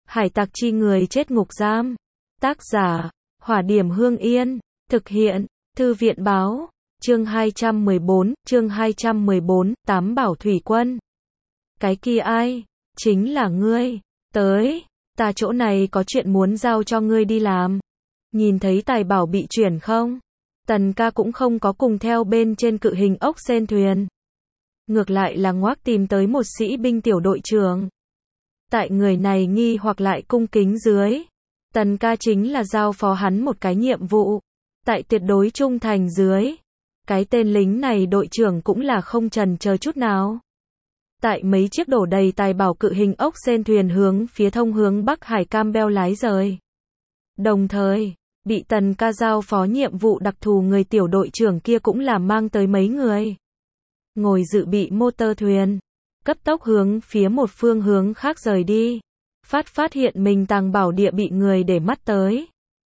Hải tặc chi người chết ngục giam. Tác giả, Hỏa Điểm Hương Yên. Thực hiện, Thư viện báo. Chương 214, Tám Bảo Thủy Quân. Cái kia ai? Chính là ngươi. Tới, ta chỗ này có chuyện muốn giao cho ngươi đi làm. Nhìn thấy tài bảo bị chuyển không? Tần ca cũng không có cùng theo bên trên cự hình ốc sên thuyền. Ngược lại là ngoác tìm tới một sĩ binh tiểu đội trưởng. Tại người này nghi hoặc lại cung kính dưới. Tần ca chính là giao phó hắn một cái nhiệm vụ. Tại tuyệt đối trung thành dưới. Cái tên lính này đội trưởng cũng là không chần chờ chút nào. Tại mấy chiếc đổ đầy tài bảo cự hình ốc sên thuyền hướng phía thông hướng Bắc Hải Campbell lái rời. Đồng thời, bị tần ca giao phó nhiệm vụ đặc thù người tiểu đội trưởng kia cũng là mang tới mấy người. Ngồi dự bị motor thuyền. Cấp tốc hướng phía một phương hướng khác rời đi. Phát hiện mình tàng bảo địa bị người để mắt tới.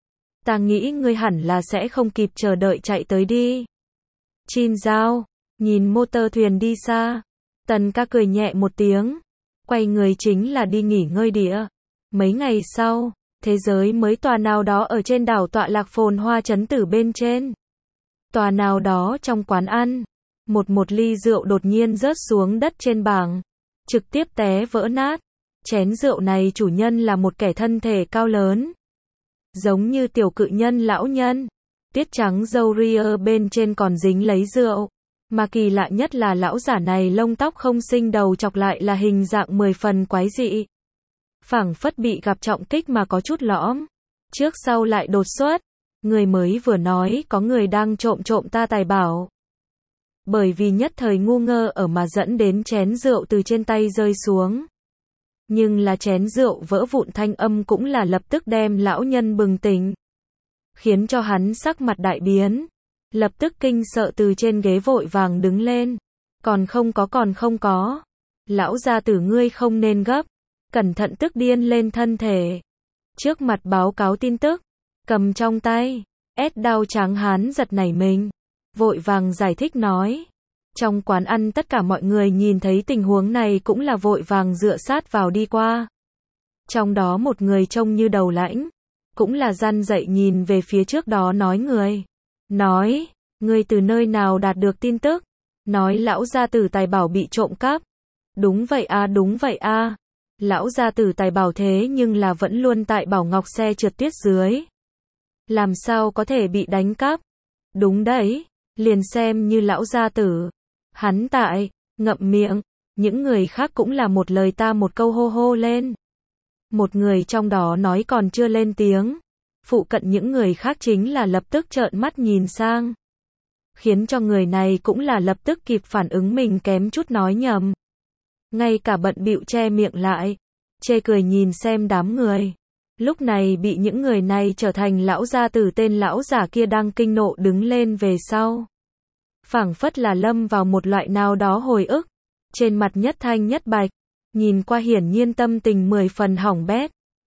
Ta nghĩ ngươi hẳn là sẽ không kịp chờ đợi chạy tới đi. Chin Giao, nhìn motor thuyền đi xa. Tần ca cười nhẹ một tiếng. Quay người chính là đi nghỉ ngơi địa. Mấy ngày sau, thế giới mới tòa nào đó ở trên đảo tọa lạc phồn hoa trấn tử bên trên. Tòa nào đó trong quán ăn. Một ly rượu đột nhiên rớt xuống đất trên bảng. Trực tiếp té vỡ nát. Chén rượu này chủ nhân là một kẻ thân thể cao lớn. Giống như tiểu cự nhân lão nhân. Tiết trắng râu ria bên trên còn dính lấy rượu. Mà kỳ lạ nhất là lão giả này lông tóc không xinh, đầu chọc lại là hình dạng 10 phần quái dị. Phảng phất bị gặp trọng kích mà có chút lõm. Trước sau lại đột xuất. Người mới vừa nói có người đang trộm ta tài bảo. Bởi vì nhất thời ngu ngơ ở mà dẫn đến chén rượu từ trên tay rơi xuống. Nhưng là chén rượu vỡ vụn thanh âm cũng là lập tức đem lão nhân bừng tỉnh. Khiến cho hắn sắc mặt đại biến. Lập tức kinh sợ từ trên ghế vội vàng đứng lên. Còn không có. Lão gia tử ngươi không nên gấp. Cẩn thận tức điên lên thân thể. Trước mặt báo cáo tin tức. Cầm trong tay. Đao trắng hán giật nảy mình. Vội vàng giải thích nói. Trong quán ăn tất cả mọi người nhìn thấy tình huống này cũng là vội vàng dựa sát vào đi qua. Trong đó một người trông như đầu lãnh. Cũng là răn dậy nhìn về phía trước đó nói người. Nói, ngươi từ nơi nào đạt được tin tức? Nói lão gia tử tài bảo bị trộm cắp. Đúng vậy a. Lão gia tử tài bảo thế nhưng là vẫn luôn tại Bảo Ngọc xe trượt tuyết dưới. Làm sao có thể bị đánh cắp? Đúng đấy, liền xem như lão gia tử. Hắn tại, ngậm miệng, những người khác cũng là một lời ta một câu hô hô lên. Một người trong đó nói còn chưa lên tiếng. Phụ cận những người khác chính là lập tức trợn mắt nhìn sang. Khiến cho người này cũng là lập tức kịp phản ứng mình kém chút nói nhầm. Ngay cả bận bịu che miệng lại. Chê cười nhìn xem đám người. Lúc này bị những người này trở thành lão gia tử tên lão giả kia đang kinh nộ đứng lên về sau. Phảng phất là lâm vào một loại nào đó hồi ức. Trên mặt nhất thanh nhất bạch. Nhìn qua hiển nhiên tâm tình 10 phần hỏng bét.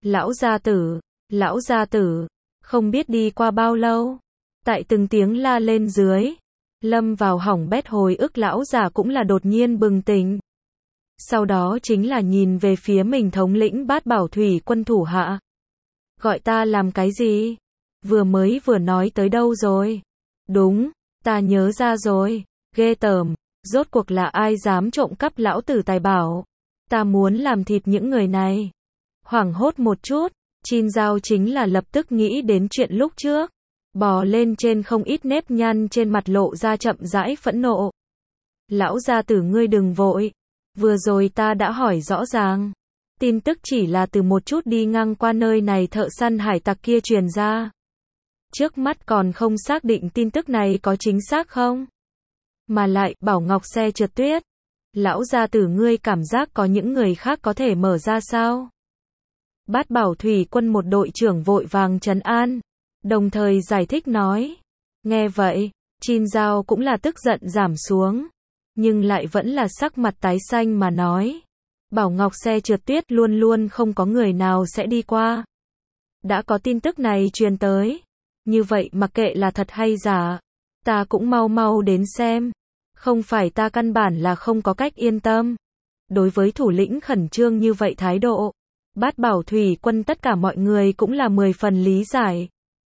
Lão gia tử, không biết đi qua bao lâu. Tại từng tiếng la lên dưới. Lâm vào hỏng bét hồi ức lão già cũng là đột nhiên bừng tỉnh. Sau đó chính là nhìn về phía mình thống lĩnh Bát Bảo Thủy Quân thủ hạ. Gọi ta làm cái gì? Vừa nói tới đâu rồi? Đúng, ta nhớ ra rồi. Ghê tởm, rốt cuộc là ai dám trộm cắp lão tử tài bảo? Ta muốn làm thịt những người này. Hoảng hốt một chút, Chin Giao chính là lập tức nghĩ đến chuyện lúc trước. Bò lên trên không ít nếp nhăn trên mặt lộ ra chậm rãi phẫn nộ. Lão gia tử ngươi đừng vội. Vừa rồi ta đã hỏi rõ ràng. Tin tức chỉ là từ một chút đi ngang qua nơi này thợ săn hải tặc kia truyền ra. Trước mắt còn không xác định tin tức này có chính xác không. Mà lại, Bảo Ngọc xe trượt tuyết. Lão gia tử ngươi cảm giác có những người khác có thể mở ra sao? Bát Bảo Thủy Quân một đội trưởng vội vàng trấn an. Đồng thời giải thích nói. Nghe vậy, Chin Giao cũng là tức giận giảm xuống. Nhưng lại vẫn là sắc mặt tái xanh mà nói. Bảo Ngọc xe trượt tuyết luôn luôn không có người nào sẽ đi qua. Đã có tin tức này truyền tới. Như vậy mặc kệ là thật hay giả. Ta cũng mau đến xem. Không phải ta căn bản là không có cách yên tâm. Đối với thủ lĩnh khẩn trương như vậy thái độ. Bát Bảo Thủy Quân tất cả mọi người cũng là 10 phần lý giải.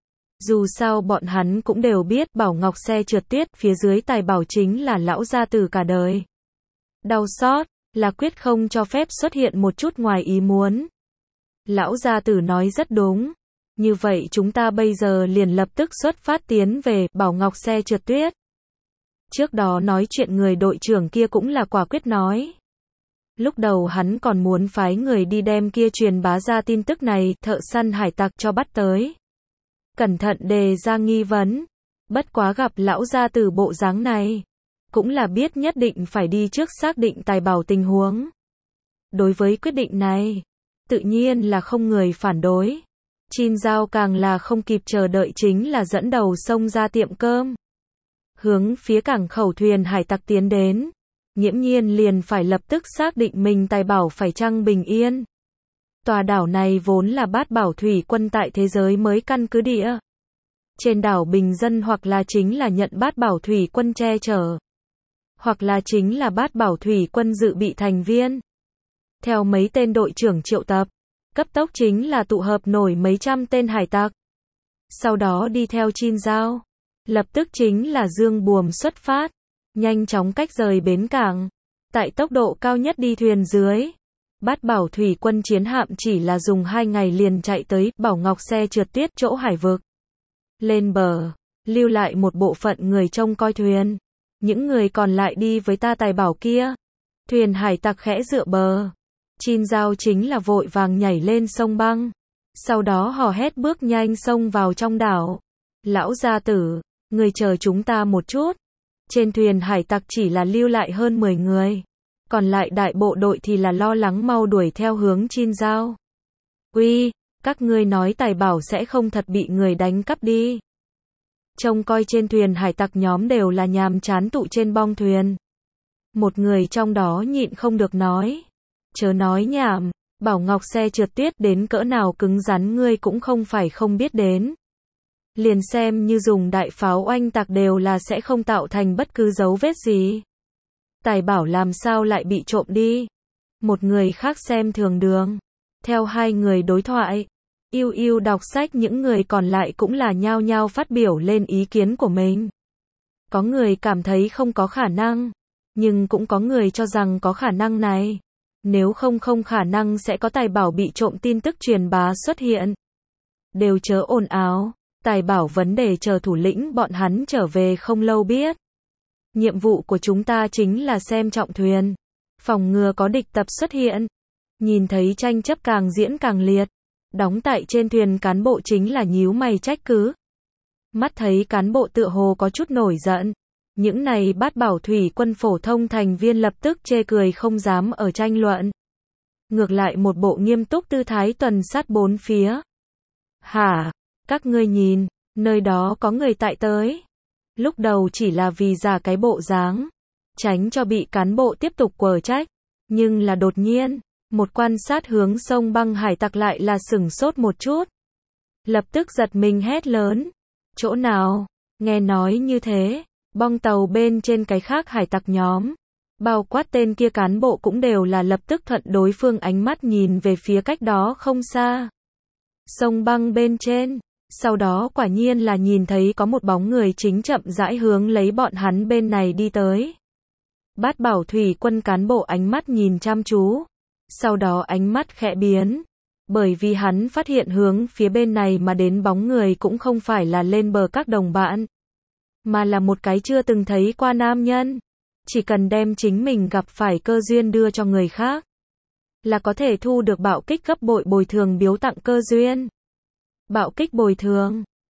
Dù sao bọn hắn cũng đều biết Bảo Ngọc xe trượt tuyết phía dưới tài bảo chính là lão gia tử cả đời. Đau xót, là quyết không cho phép xuất hiện một chút ngoài ý muốn. Lão gia tử nói rất đúng. Như vậy chúng ta bây giờ liền lập tức xuất phát tiến về Bảo Ngọc xe trượt tuyết. Trước đó nói chuyện người đội trưởng kia cũng là quả quyết nói. Lúc đầu hắn còn muốn phái người đi đem kia truyền bá ra tin tức này, thợ săn hải tặc cho bắt tới. Cẩn thận đề ra nghi vấn. Bất quá gặp lão gia tử bộ dáng này. Cũng là biết nhất định phải đi trước xác định tài bảo tình huống. Đối với quyết định này, tự nhiên là không người phản đối. Chin Giao càng là không kịp chờ đợi chính là dẫn đầu xông ra tiệm cơm. Hướng phía cảng khẩu thuyền hải tặc tiến đến. Nghiễm nhiên liền phải lập tức xác định mình tài bảo phải chăng bình yên. Tòa đảo này vốn là Bát Bảo Thủy Quân tại thế giới mới căn cứ địa. Trên đảo bình dân hoặc là chính là nhận Bát Bảo Thủy Quân che chở. Hoặc là chính là Bát Bảo Thủy Quân dự bị thành viên. Theo mấy tên đội trưởng triệu tập, cấp tốc chính là tụ hợp nổi mấy trăm tên hải tặc. Sau đó đi theo Chin Giao. Lập tức chính là dương buồm xuất phát. Nhanh chóng cách rời bến cảng. Tại tốc độ cao nhất đi thuyền dưới. Bát Bảo Thủy Quân chiến hạm chỉ là dùng 2 ngày liền chạy tới Bảo Ngọc xe trượt tuyết chỗ hải vực. Lên bờ, lưu lại một bộ phận người trông coi thuyền. Những người còn lại đi với ta tài bảo kia. Thuyền hải tặc khẽ dựa bờ. Chin Giao chính là vội vàng nhảy lên sông băng. Sau đó hò hét bước nhanh xông vào trong đảo. Lão gia tử, người chờ chúng ta một chút. Trên thuyền hải tặc chỉ là lưu lại hơn 10 người. Còn lại đại bộ đội thì là lo lắng mau đuổi theo hướng Chin Giao. Uy, các ngươi nói tài bảo sẽ không thật bị người đánh cắp đi. Trông coi trên thuyền hải tặc nhóm đều là nhàm chán tụ trên bong thuyền. Một người trong đó nhịn không được nói. Chớ nói nhảm, Bảo Ngọc xe trượt tuyết đến cỡ nào cứng rắn ngươi cũng không phải không biết đến. Liền xem như dùng đại pháo oanh tạc đều là sẽ không tạo thành bất cứ dấu vết gì. Tài bảo làm sao lại bị trộm đi. Một người khác xem thường đường. Theo hai người đối thoại, yêu đọc sách những người còn lại cũng là nhao nhao phát biểu lên ý kiến của mình. Có người cảm thấy không có khả năng, nhưng cũng có người cho rằng có khả năng này. Nếu không khả năng sẽ có tài bảo bị trộm tin tức truyền bá xuất hiện. Đều chớ ồn ào, tài bảo vấn đề chờ thủ lĩnh bọn hắn trở về không lâu biết. Nhiệm vụ của chúng ta chính là xem trọng thuyền, phòng ngừa có địch tập xuất hiện. Nhìn thấy tranh chấp càng diễn càng liệt, đóng tại trên thuyền cán bộ chính là nhíu mày trách cứ. Mắt thấy cán bộ tựa hồ có chút nổi giận. Những này Bát Bảo Thủy Quân phổ thông thành viên lập tức chê cười không dám ở tranh luận. Ngược lại một bộ nghiêm túc tư thái tuần sát bốn phía. Hả? Các ngươi nhìn, nơi đó có người tại tới. Lúc đầu chỉ là vì giả cái bộ dáng, tránh cho bị cán bộ tiếp tục quở trách. Nhưng là đột nhiên, một quan sát hướng sông băng hải tặc lại là sửng sốt một chút. Lập tức giật mình hét lớn. Chỗ nào? Nghe nói như thế. Bong tàu bên trên cái khác hải tặc nhóm, bao quát tên kia cán bộ cũng đều là lập tức thuận đối phương ánh mắt nhìn về phía cách đó không xa. Sông băng bên trên, sau đó quả nhiên là nhìn thấy có một bóng người chính chậm rãi hướng lấy bọn hắn bên này đi tới. Bát Bảo Thủy Quân cán bộ ánh mắt nhìn chăm chú, sau đó ánh mắt khẽ biến, bởi vì hắn phát hiện hướng phía bên này mà đến bóng người cũng không phải là lên bờ các đồng bạn. Mà là một cái chưa từng thấy qua nam nhân. Chỉ cần đem chính mình gặp phải cơ duyên đưa cho người khác, là có thể thu được bạo kích gấp bội bồi thường biếu tặng cơ duyên. Bạo kích bồi thường,